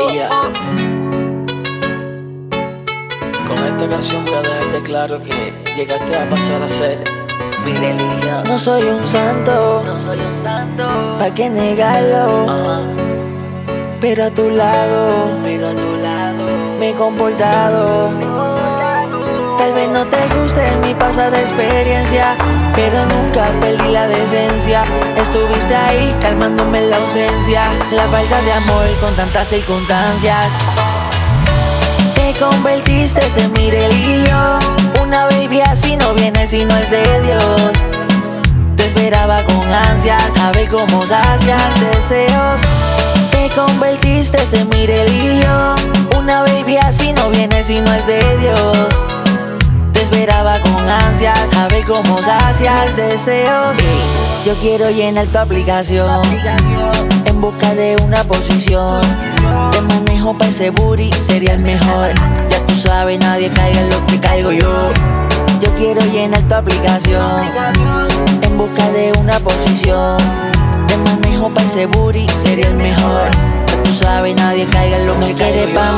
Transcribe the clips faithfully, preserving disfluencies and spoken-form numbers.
Ella. Con esta canción voy a dejarte claro que llegaste a pasar a ser mi religión. No soy un santo, No soy un santo, ¿pa' qué negarlo? ajá, Pero a tu lado pero a tu lado me he comportado. Tal vez no te guste mi pasada experiencia, pero nunca perdí la decencia. Estuviste ahí calmándome la ausencia, la falta de amor con tantas circunstancias. Te convertiste en mi religión. Una baby así no viene si no es de Dios. Te esperaba con ansias, saber cómo sacias deseos. Te convertiste en mi religión. Una baby así no viene si no es de Dios. Te esperaba con ansias, saber cómo sacias deseos. Yo quiero llenar tu aplicación en busca de una posición. Te manejo pa' ese booty, sería el mejor. Ya tú sabes, nadie caiga en lo que caigo yo. Yo quiero llenar tu aplicación en busca de una posición. Te manejo pa' ese booty, sería el mejor. Ya tú sabes, nadie caiga en lo que quiere pa'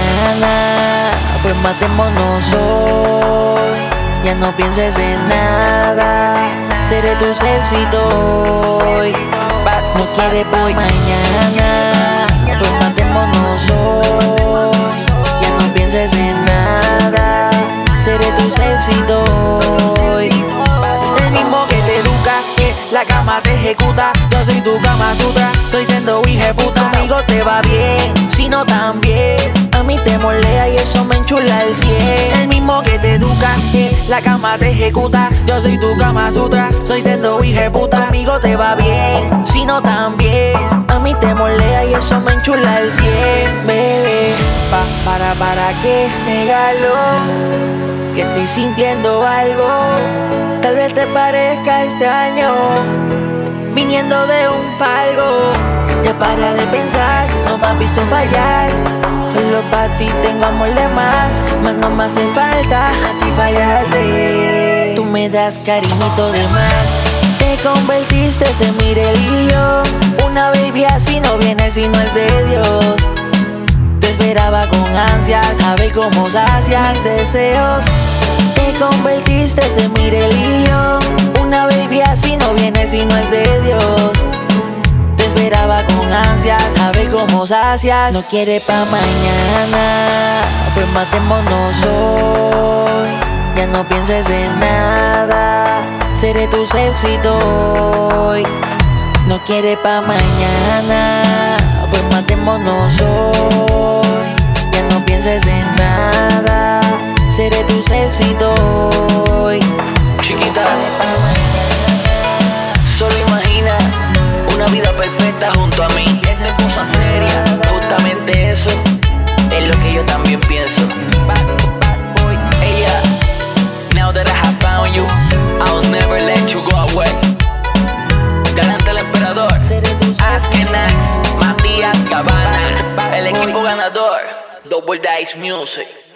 mañana. Pues matémonos hoy. Ya no pienses en nada. Seré tu éxito hoy. No quiere pa' mañana. Pues matémonos hoy. Ya no pienses en nada. Seré tu éxito hoy. El mismo que te educa, que la cama te ejecuta. Yo soy tu Kama Sutra, soy siendo hijeputa. Conmigo te va bien, si no también. A mí te molea y eso me enchula el cien. El mismo que te educa, que la cama te ejecuta. Yo soy tu Kama Sutra, soy siendo hijeputa. Conmigo te va bien, si no también. A mí te molea y eso me enchula el cien. Bebé, pa, para, para qué negarlo, que estoy sintiendo algo. Tal vez te parezca extraño, viniendo de un palco. Ya para de pensar, no me has visto fallar. Solo para ti tengo amor de más, mas no me hace falta a ti fallarte. Tú me das cariñito de más. Te convertiste en mi religión. Una baby así no viene si no es de Dios. Te esperaba con ansias, saber cómo sacias deseos. Te convertiste en mi religión. Una baby así no viene si no es de Dios. Te esperaba con ansias, saber cómo sacias. No quiere pa' mañana, pues matémonos hoy. Ya no pienses en nada, seré tu éxito hoy. No quiere pa' mañana, pues matémonos hoy. Ya no pienses en nada, seré tu éxito hoy. chiquita. Solo imagina una vida perfecta junto a mí. Esto es cosa seria, justamente eso es lo que yo también pienso. Ella, now that I have found you, I'll never let you go away. Galante el emperador, Askenax, Matías Cabana, el equipo ganador, Double Dice Music.